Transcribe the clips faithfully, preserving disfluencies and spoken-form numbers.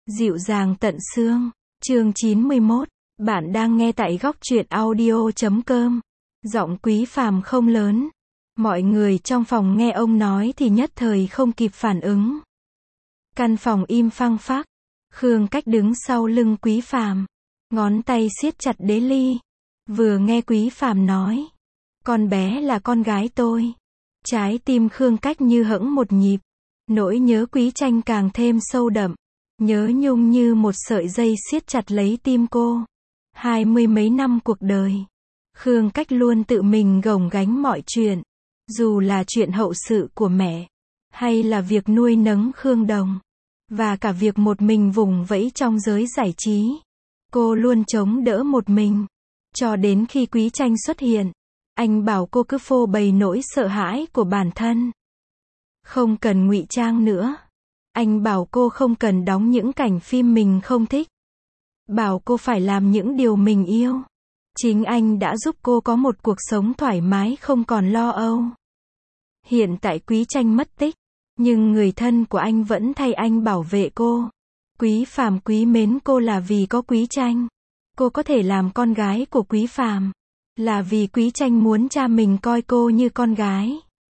Dịu dàng tận xương. Chương chín mươi mốt. Bạn đang nghe tại góc truyện audio chấm com. Giọng Quý Phàm không lớn. Mọi người trong phòng nghe ông nói thì nhất thời không kịp phản ứng. Căn phòng im phăng phắc. Khương Cách đứng sau lưng Quý Phàm, ngón tay siết chặt đế ly. Vừa nghe Quý Phàm nói, con bé là con gái tôi. Trái tim Khương Cách như hững một nhịp. Nỗi nhớ Quý Tranh càng thêm sâu đậm. Nhớ nhung như một sợi dây siết chặt lấy tim cô. Hai mươi mấy năm cuộc đời, Khương Cách luôn tự mình gồng gánh mọi chuyện. Dù là chuyện hậu sự của mẹ, hay là việc nuôi nấng Khương Đồng, và cả việc một mình vùng vẫy trong giới giải trí. Cô luôn chống đỡ một mình. Cho đến khi Quý Tranh xuất hiện, anh bảo cô cứ phô bày nỗi sợ hãi của bản thân. Không cần ngụy trang nữa. Anh bảo cô không cần đóng những cảnh phim mình không thích. Bảo cô phải làm những điều mình yêu. Chính anh đã giúp cô có một cuộc sống thoải mái không còn lo âu. Hiện tại Quý Tranh mất tích, nhưng người thân của anh vẫn thay anh bảo vệ cô. Quý Phàm quý mến cô là vì có Quý Tranh. Cô có thể làm con gái của Quý Phàm, là vì Quý Tranh muốn cha mình coi cô như con gái.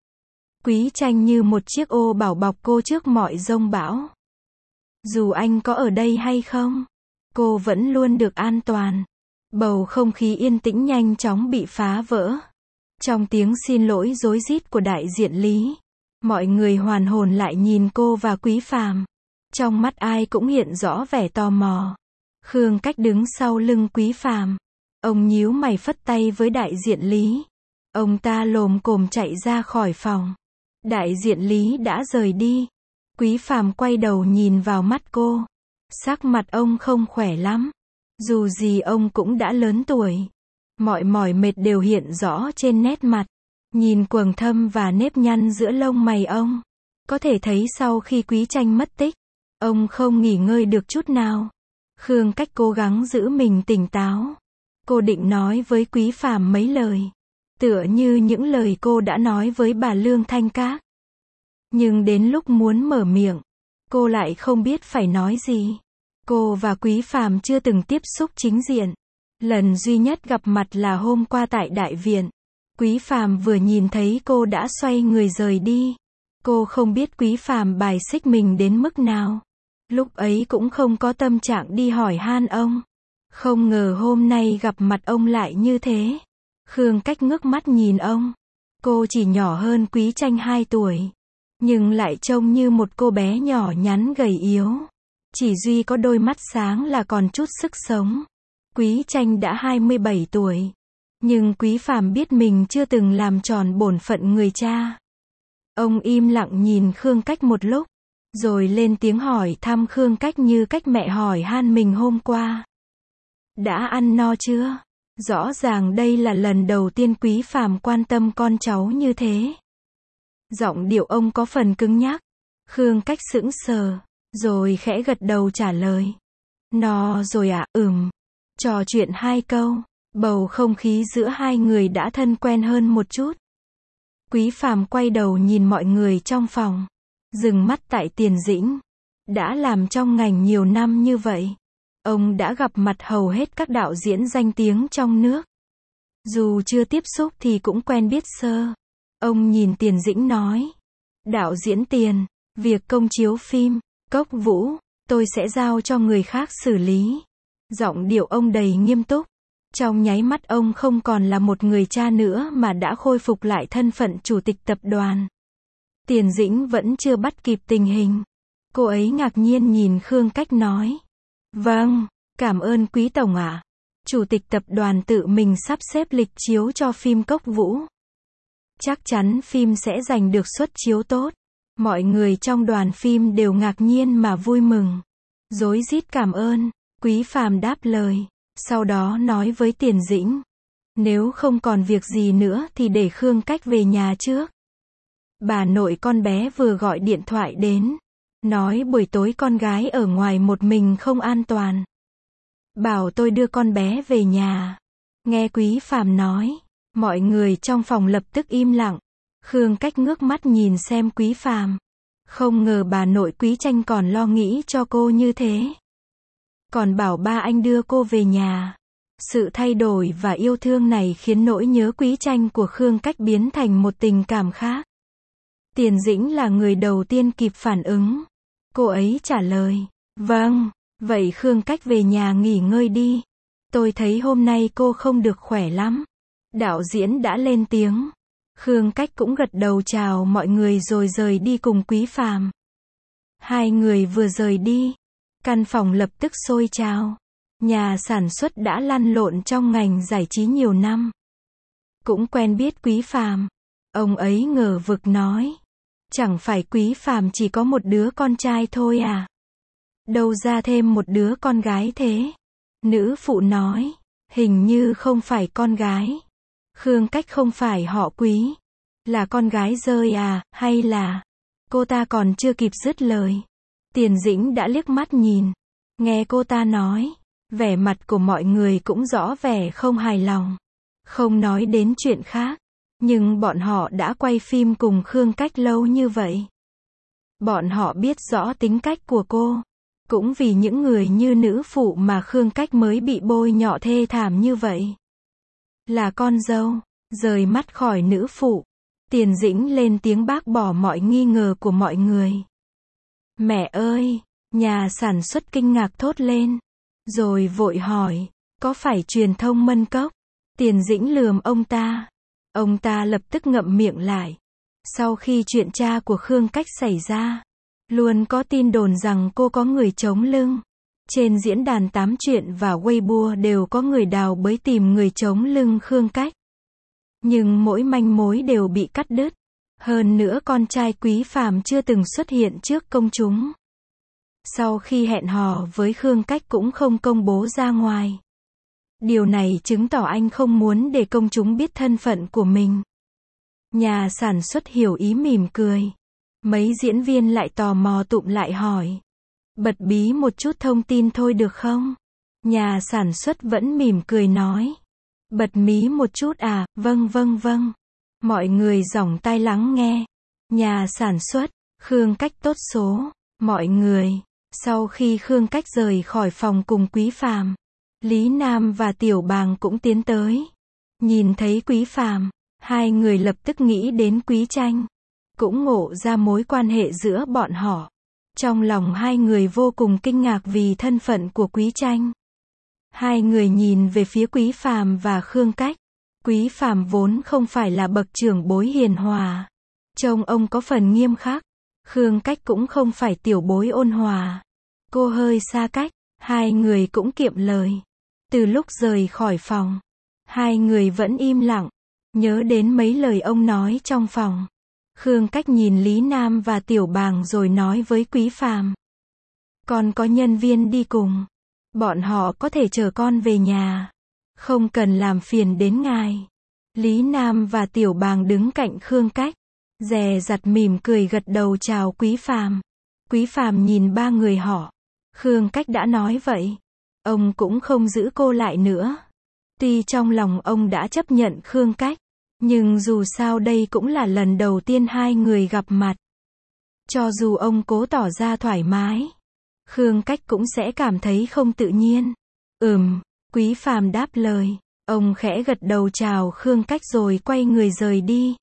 Quý Tranh như một chiếc ô bảo bọc cô trước mọi giông bão. Dù anh có ở đây hay không, cô vẫn luôn được an toàn. Bầu không khí yên tĩnh nhanh chóng bị phá vỡ. Trong tiếng xin lỗi rối rít của đại diện Lý, mọi người hoàn hồn lại nhìn cô và Quý Phàm. Trong mắt ai cũng hiện rõ vẻ tò mò. Khương Cách đứng sau lưng Quý Phàm. Ông nhíu mày phất tay với đại diện Lý. Ông ta lồm cồm chạy ra khỏi phòng. Đại diện Lý đã rời đi. Quý Phàm quay đầu nhìn vào mắt cô. Sắc mặt ông không khỏe lắm. Dù gì ông cũng đã lớn tuổi. Mọi mỏi mệt đều hiện rõ trên nét mặt. Nhìn quầng thâm và nếp nhăn giữa lông mày ông, có thể thấy sau khi Quý Tranh mất tích, ông không nghỉ ngơi được chút nào. Khương Cách cố gắng giữ mình tỉnh táo. Cô định nói với Quý Phàm mấy lời, tựa như những lời cô đã nói với bà Lương Thanh Các. Nhưng đến lúc muốn mở miệng, cô lại không biết phải nói gì. Cô và Quý Phàm chưa từng tiếp xúc chính diện. Lần duy nhất gặp mặt là hôm qua tại đại viện. Quý Phàm vừa nhìn thấy cô đã xoay người rời đi. Cô không biết Quý Phàm bài xích mình đến mức nào. Lúc ấy cũng không có tâm trạng đi hỏi han ông. Không ngờ hôm nay gặp mặt ông lại như thế. Khương Cách ngước mắt nhìn ông. Cô chỉ nhỏ hơn Quý Tranh hai tuổi, nhưng lại trông như một cô bé nhỏ nhắn gầy yếu. Chỉ duy có đôi mắt sáng là còn chút sức sống. Quý Tranh đã hai mươi bảy tuổi. Nhưng Quý Phàm biết mình chưa từng làm tròn bổn phận người cha. Ông im lặng nhìn Khương Cách một lúc, rồi lên tiếng hỏi thăm Khương Cách như cách mẹ hỏi han mình hôm qua. Đã ăn no chưa? Rõ ràng đây là lần đầu tiên Quý Phàm quan tâm con cháu như thế. Giọng điệu ông có phần cứng nhắc. Khương Cách sững sờ, rồi khẽ gật đầu trả lời. No rồi ạ, à? Ừm. Trò chuyện hai câu, bầu không khí giữa hai người đã thân quen hơn một chút. Quý Phàm quay đầu nhìn mọi người trong phòng, dừng mắt tại Tiền Dĩnh. Đã làm trong ngành nhiều năm như vậy, ông đã gặp mặt hầu hết các đạo diễn danh tiếng trong nước. Dù chưa tiếp xúc thì cũng quen biết sơ. Ông nhìn Tiền Dĩnh nói. Đạo diễn Tiền, việc công chiếu phim Cốc Vũ, tôi sẽ giao cho người khác xử lý. Giọng điệu ông đầy nghiêm túc. Trong nháy mắt ông không còn là một người cha nữa mà đã khôi phục lại thân phận chủ tịch tập đoàn. Tiền Dĩnh vẫn chưa bắt kịp tình hình. Cô ấy ngạc nhiên nhìn Khương Cách nói. Vâng, cảm ơn Quý Tổng ạ. Chủ tịch tập đoàn tự mình sắp xếp lịch chiếu cho phim Cốc Vũ. Chắc chắn phim sẽ giành được suất chiếu tốt. Mọi người trong đoàn phim đều ngạc nhiên mà vui mừng. Rối rít cảm ơn. Quý Phàm đáp lời. Sau đó nói với Tiền Dĩnh. Nếu không còn việc gì nữa thì để Khương Cách về nhà trước. Bà nội con bé vừa gọi điện thoại đến. Nói buổi tối con gái ở ngoài một mình không an toàn. Bảo tôi đưa con bé về nhà. Nghe Quý Phàm nói, mọi người trong phòng lập tức im lặng. Khương Cách ngước mắt nhìn xem Quý Phàm. Không ngờ bà nội Quý Chanh còn lo nghĩ cho cô như thế. Còn bảo ba anh đưa cô về nhà. Sự thay đổi và yêu thương này khiến nỗi nhớ Quý Chanh của Khương Cách biến thành một tình cảm khác. Tiền Dĩnh là người đầu tiên kịp phản ứng. Cô ấy trả lời, vâng, vậy Khương Cách về nhà nghỉ ngơi đi. Tôi thấy hôm nay cô không được khỏe lắm. Đạo diễn đã lên tiếng. Khương Cách cũng gật đầu chào mọi người rồi rời đi cùng Quý Phàm. Hai người vừa rời đi, căn phòng lập tức sôi trào. Nhà sản xuất đã lăn lộn trong ngành giải trí nhiều năm. Cũng quen biết Quý Phàm. Ông ấy ngờ vực nói. Chẳng phải Quý Phàm chỉ có một đứa con trai thôi à? Đâu ra thêm một đứa con gái thế? Nữ phụ nói. Hình như không phải con gái. Khương Cách không phải họ Quý. Là con gái rơi à, hay là... Cô ta còn chưa kịp dứt lời. Tiền Dĩnh đã liếc mắt nhìn. Nghe cô ta nói. Vẻ mặt của mọi người cũng rõ vẻ không hài lòng. Không nói đến chuyện khác. Nhưng bọn họ đã quay phim cùng Khương Cách lâu như vậy. Bọn họ biết rõ tính cách của cô. Cũng vì những người như nữ phụ mà Khương Cách mới bị bôi nhọ thê thảm như vậy. Là con dâu. Rời mắt khỏi nữ phụ. Tiền Dĩnh lên tiếng bác bỏ mọi nghi ngờ của mọi người. Mẹ ơi! Nhà sản xuất kinh ngạc thốt lên. Rồi vội hỏi. Có phải truyền thông Mân Cốc? Tiền Dĩnh lườm ông ta. Ông ta lập tức ngậm miệng lại. Sau khi chuyện cha của Khương Cách xảy ra, luôn có tin đồn rằng cô có người chống lưng. Trên diễn đàn tám chuyện và Weibo đều có người đào bới tìm người chống lưng Khương Cách. Nhưng mỗi manh mối đều bị cắt đứt. Hơn nữa con trai Quý Phàm chưa từng xuất hiện trước công chúng. Sau khi hẹn hò với Khương Cách cũng không công bố ra ngoài. Điều này chứng tỏ anh không muốn để công chúng biết thân phận của mình. Nhà sản xuất hiểu ý mỉm cười. Mấy diễn viên lại tò mò tụm lại hỏi. Bật bí một chút thông tin thôi được không? Nhà sản xuất vẫn mỉm cười nói. Bật mí một chút à, vâng vâng vâng. Mọi người dòng tai lắng nghe. Nhà sản xuất, Khương Cách tốt số. Mọi người, sau khi Khương Cách rời khỏi phòng cùng Quý Phàm, Lý Nam và Tiểu Bàng cũng tiến tới. Nhìn thấy Quý Phàm, hai người lập tức nghĩ đến Quý Chanh. Cũng ngộ ra mối quan hệ giữa bọn họ. Trong lòng hai người vô cùng kinh ngạc vì thân phận của Quý Chanh. Hai người nhìn về phía Quý Phàm và Khương Cách. Quý Phàm vốn không phải là bậc trưởng bối hiền hòa. Trông ông có phần nghiêm khắc. Khương Cách cũng không phải tiểu bối ôn hòa. Cô hơi xa cách. Hai người cũng kiệm lời. Từ lúc rời khỏi phòng, hai người vẫn im lặng. Nhớ đến mấy lời ông nói trong phòng. Khương Cách nhìn Lý Nam và Tiểu Bàng rồi nói với Quý Phàm. Con có nhân viên đi cùng. Bọn họ có thể chở con về nhà. Không cần làm phiền đến ngài. Lý Nam và Tiểu Bàng đứng cạnh Khương Cách. Dè dặt mỉm cười gật đầu chào Quý Phàm. Quý Phàm nhìn ba người họ. Khương Cách đã nói vậy. Ông cũng không giữ cô lại nữa. Tuy trong lòng ông đã chấp nhận Khương Cách. Nhưng dù sao đây cũng là lần đầu tiên hai người gặp mặt. Cho dù ông cố tỏ ra thoải mái, Khương Cách cũng sẽ cảm thấy không tự nhiên. Ừm, Quý Phàm đáp lời. Ông khẽ gật đầu chào Khương Cách rồi quay người rời đi.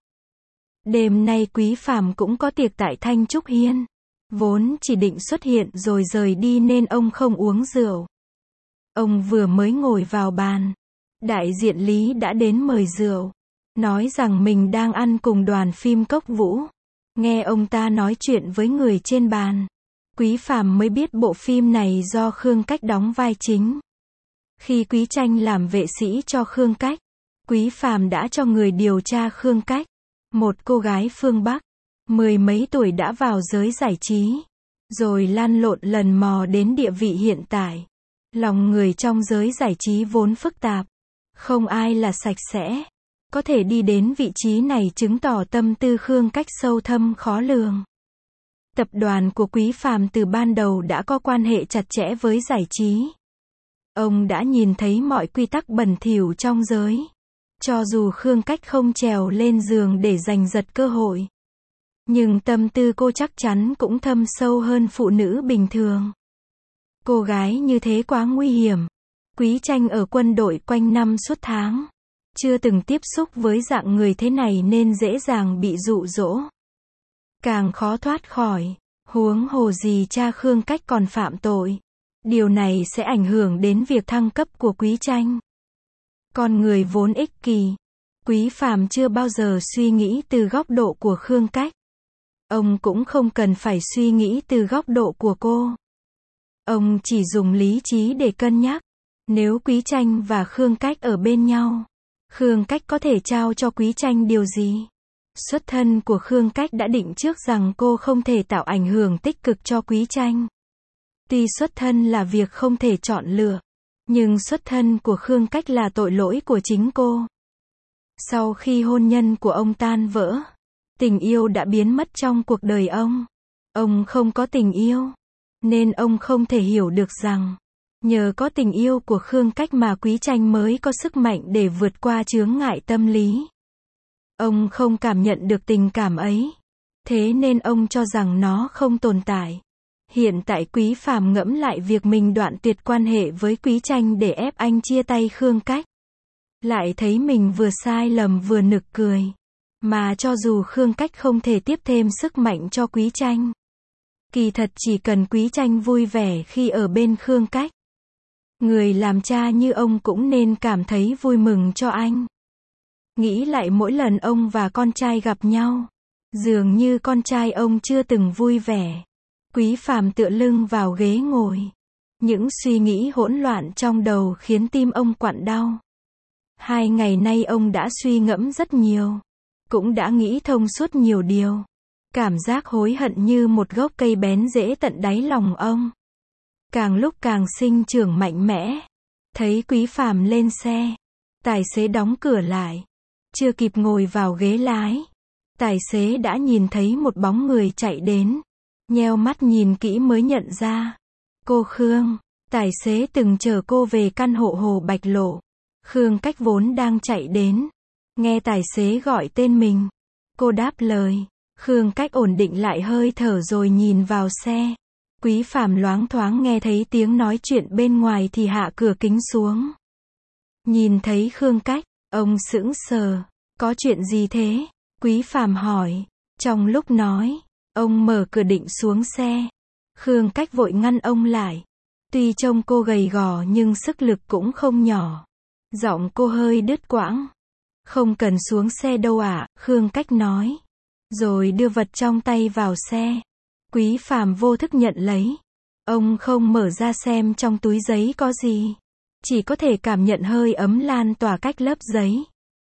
Đêm nay Quý Phàm cũng có tiệc tại Thanh Trúc Hiên. Vốn chỉ định xuất hiện rồi rời đi nên ông không uống rượu. Ông vừa mới ngồi vào bàn, đại diện Lý đã đến mời rượu. Nói rằng mình đang ăn cùng đoàn phim Cốc Vũ. Nghe ông ta nói chuyện với người trên bàn, Quý Phàm mới biết bộ phim này do Khương Cách đóng vai chính. Khi Quý Chanh làm vệ sĩ cho Khương Cách, Quý Phàm đã cho người điều tra Khương Cách. Một cô gái phương Bắc, mười mấy tuổi đã vào giới giải trí. Rồi lăn lộn lần mò đến địa vị hiện tại. Lòng người trong giới giải trí vốn phức tạp. Không ai là sạch sẽ. Có thể đi đến vị trí này chứng tỏ tâm tư Khương Cách sâu thâm khó lường. Tập đoàn của Quý Phàm từ ban đầu đã có quan hệ chặt chẽ với giải trí. Ông đã nhìn thấy mọi quy tắc bẩn thỉu trong giới. Cho dù Khương Cách không trèo lên giường để giành giật cơ hội. Nhưng tâm tư cô chắc chắn cũng thâm sâu hơn phụ nữ bình thường. Cô gái như thế quá nguy hiểm. Quý Tranh ở quân đội quanh năm suốt tháng. Chưa từng tiếp xúc với dạng người thế này nên dễ dàng bị dụ dỗ. Càng khó thoát khỏi. Huống hồ gì cha Khương Cách còn phạm tội. Điều này sẽ ảnh hưởng đến việc thăng cấp của Quý Tranh. Con người vốn ích kỷ. Quý Phàm chưa bao giờ suy nghĩ từ góc độ của Khương Cách. Ông cũng không cần phải suy nghĩ từ góc độ của cô. Ông chỉ dùng lý trí để cân nhắc. Nếu Quý Tranh và Khương Cách ở bên nhau, Khương Cách có thể trao cho Quý Tranh điều gì? Xuất thân của Khương Cách đã định trước rằng cô không thể tạo ảnh hưởng tích cực cho Quý Tranh. Tuy xuất thân là việc không thể chọn lựa, nhưng xuất thân của Khương Cách là tội lỗi của chính cô. Sau khi hôn nhân của ông tan vỡ, tình yêu đã biến mất trong cuộc đời ông. Ông không có tình yêu, nên ông không thể hiểu được rằng, nhờ có tình yêu của Khương Cách mà Quý Tranh mới có sức mạnh để vượt qua chướng ngại tâm lý. Ông không cảm nhận được tình cảm ấy. Thế nên ông cho rằng nó không tồn tại. Hiện tại Quý Phàm ngẫm lại việc mình đoạn tuyệt quan hệ với Quý Tranh để ép anh chia tay Khương Cách. Lại thấy mình vừa sai lầm vừa nực cười. Mà cho dù Khương Cách không thể tiếp thêm sức mạnh cho Quý Tranh, kỳ thật chỉ cần Quý Tranh vui vẻ khi ở bên Khương Cách. Người làm cha như ông cũng nên cảm thấy vui mừng cho anh. Nghĩ lại mỗi lần ông và con trai gặp nhau, dường như con trai ông chưa từng vui vẻ. Quý Phàm tựa lưng vào ghế ngồi. Những suy nghĩ hỗn loạn trong đầu khiến tim ông quặn đau. Hai ngày nay ông đã suy ngẫm rất nhiều. Cũng đã nghĩ thông suốt nhiều điều. Cảm giác hối hận như một gốc cây bén rễ tận đáy lòng ông. Càng lúc càng sinh trưởng mạnh mẽ. Thấy Quý Phàm lên xe. Tài xế đóng cửa lại. Chưa kịp ngồi vào ghế lái. Tài xế đã nhìn thấy một bóng người chạy đến. Nheo mắt nhìn kỹ mới nhận ra. Cô Khương. Tài xế từng chở cô về căn hộ Hồ Bạch Lộ. Khương Cách vốn đang chạy đến. Nghe tài xế gọi tên mình. Cô đáp lời. Khương Cách ổn định lại hơi thở rồi nhìn vào xe. Quý Phàm loáng thoáng nghe thấy tiếng nói chuyện bên ngoài thì hạ cửa kính xuống. Nhìn thấy Khương Cách, ông sững sờ. Có chuyện gì thế? Quý Phàm hỏi. Trong lúc nói, ông mở cửa định xuống xe. Khương Cách vội ngăn ông lại. Tuy trông cô gầy gò nhưng sức lực cũng không nhỏ. Giọng cô hơi đứt quãng. Không cần xuống xe đâu ạ, Khương Cách nói. Rồi đưa vật trong tay vào xe. Quý Phàm vô thức nhận lấy. Ông không mở ra xem trong túi giấy có gì. Chỉ có thể cảm nhận hơi ấm lan tỏa cách lớp giấy.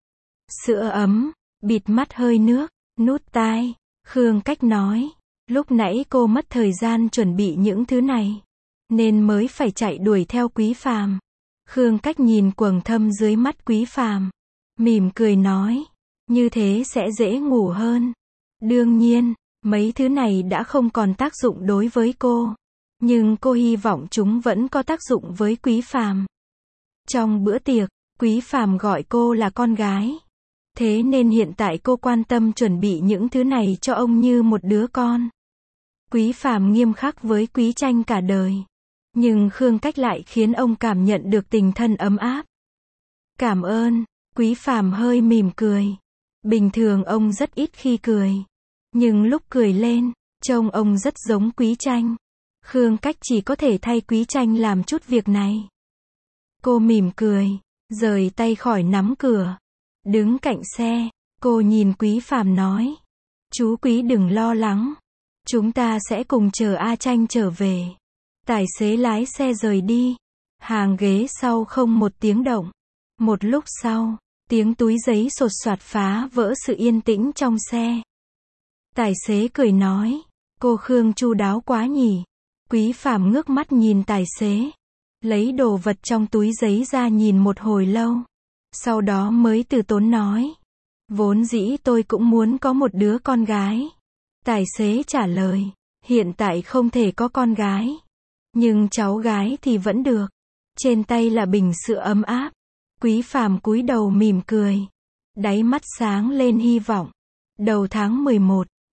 Sữa ấm, bịt mắt hơi nước, nút tai. Khương Cách nói. Lúc nãy cô mất thời gian chuẩn bị những thứ này. Nên mới phải chạy đuổi theo Quý Phàm. Khương Cách nhìn quầng thâm dưới mắt Quý Phàm. Mỉm cười nói. Như thế sẽ dễ ngủ hơn. Đương nhiên, mấy thứ này đã không còn tác dụng đối với cô. Nhưng cô hy vọng chúng vẫn có tác dụng với Quý Phàm. Trong bữa tiệc, Quý Phàm gọi cô là con gái. Thế nên hiện tại cô quan tâm chuẩn bị những thứ này cho ông như một đứa con. Quý Phàm nghiêm khắc với Quý Tranh cả đời. Nhưng Khương Cách lại khiến ông cảm nhận được tình thân ấm áp. Cảm ơn, Quý Phàm hơi mỉm cười. Bình thường ông rất ít khi cười. Nhưng lúc cười lên, trông ông rất giống Quý Tranh. Khương Cách chỉ có thể thay Quý Tranh làm chút việc này. Cô mỉm cười, rời tay khỏi nắm cửa. Đứng cạnh xe, cô nhìn Quý Phàm nói. Chú Quý đừng lo lắng. Chúng ta sẽ cùng chờ A Tranh trở về. Tài xế lái xe rời đi. Hàng ghế sau không một tiếng động. Một lúc sau, tiếng túi giấy sột soạt phá vỡ sự yên tĩnh trong xe. Tài xế cười nói. Cô Khương chu đáo quá nhỉ. Quý Phàm ngước mắt nhìn tài xế. Lấy đồ vật trong túi giấy ra nhìn một hồi lâu. Sau đó mới từ tốn nói. Vốn dĩ tôi cũng muốn có một đứa con gái. Tài xế trả lời. Hiện tại không thể có con gái. Nhưng cháu gái thì vẫn được. Trên tay là bình sữa ấm áp. Quý Phàm cúi đầu mỉm cười. Đáy mắt sáng lên hy vọng. Đầu tháng mười một,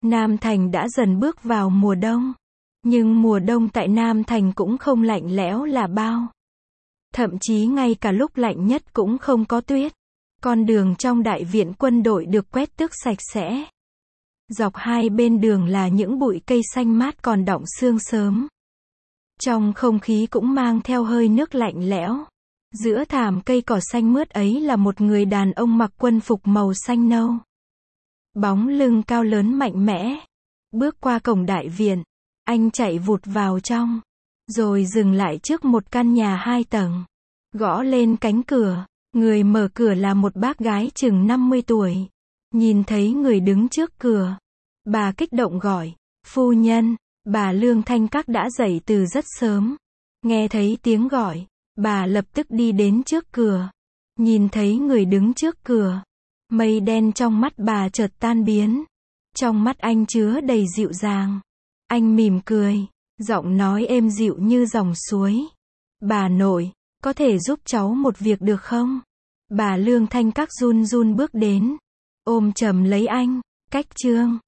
Nam Thành đã dần bước vào mùa đông. Nhưng mùa đông tại Nam Thành cũng không lạnh lẽo là bao. Thậm chí ngay cả lúc lạnh nhất cũng không có tuyết. Con đường trong đại viện quân đội được quét tước sạch sẽ. Dọc hai bên đường là những bụi cây xanh mát còn đọng sương sớm. Trong không khí cũng mang theo hơi nước lạnh lẽo. Giữa thảm cây cỏ xanh mướt ấy là một người đàn ông mặc quân phục màu xanh nâu. Bóng lưng cao lớn mạnh mẽ. Bước qua cổng đại viện, anh chạy vụt vào trong. Rồi dừng lại trước một căn nhà hai tầng. Gõ lên cánh cửa. Người mở cửa là một bác gái chừng năm mươi tuổi. Nhìn thấy người đứng trước cửa, bà kích động gọi, phu nhân. Bà Lương Thanh Các đã dậy từ rất sớm. Nghe thấy tiếng gọi, bà lập tức đi đến trước cửa. Nhìn thấy người đứng trước cửa, mây đen trong mắt bà chợt tan biến. Trong mắt anh chứa đầy dịu dàng. Anh mỉm cười, giọng nói êm dịu như dòng suối. Bà nội, có thể giúp cháu một việc được không? Bà Lương Thanh Các run run bước đến, ôm chầm lấy anh, cách chương.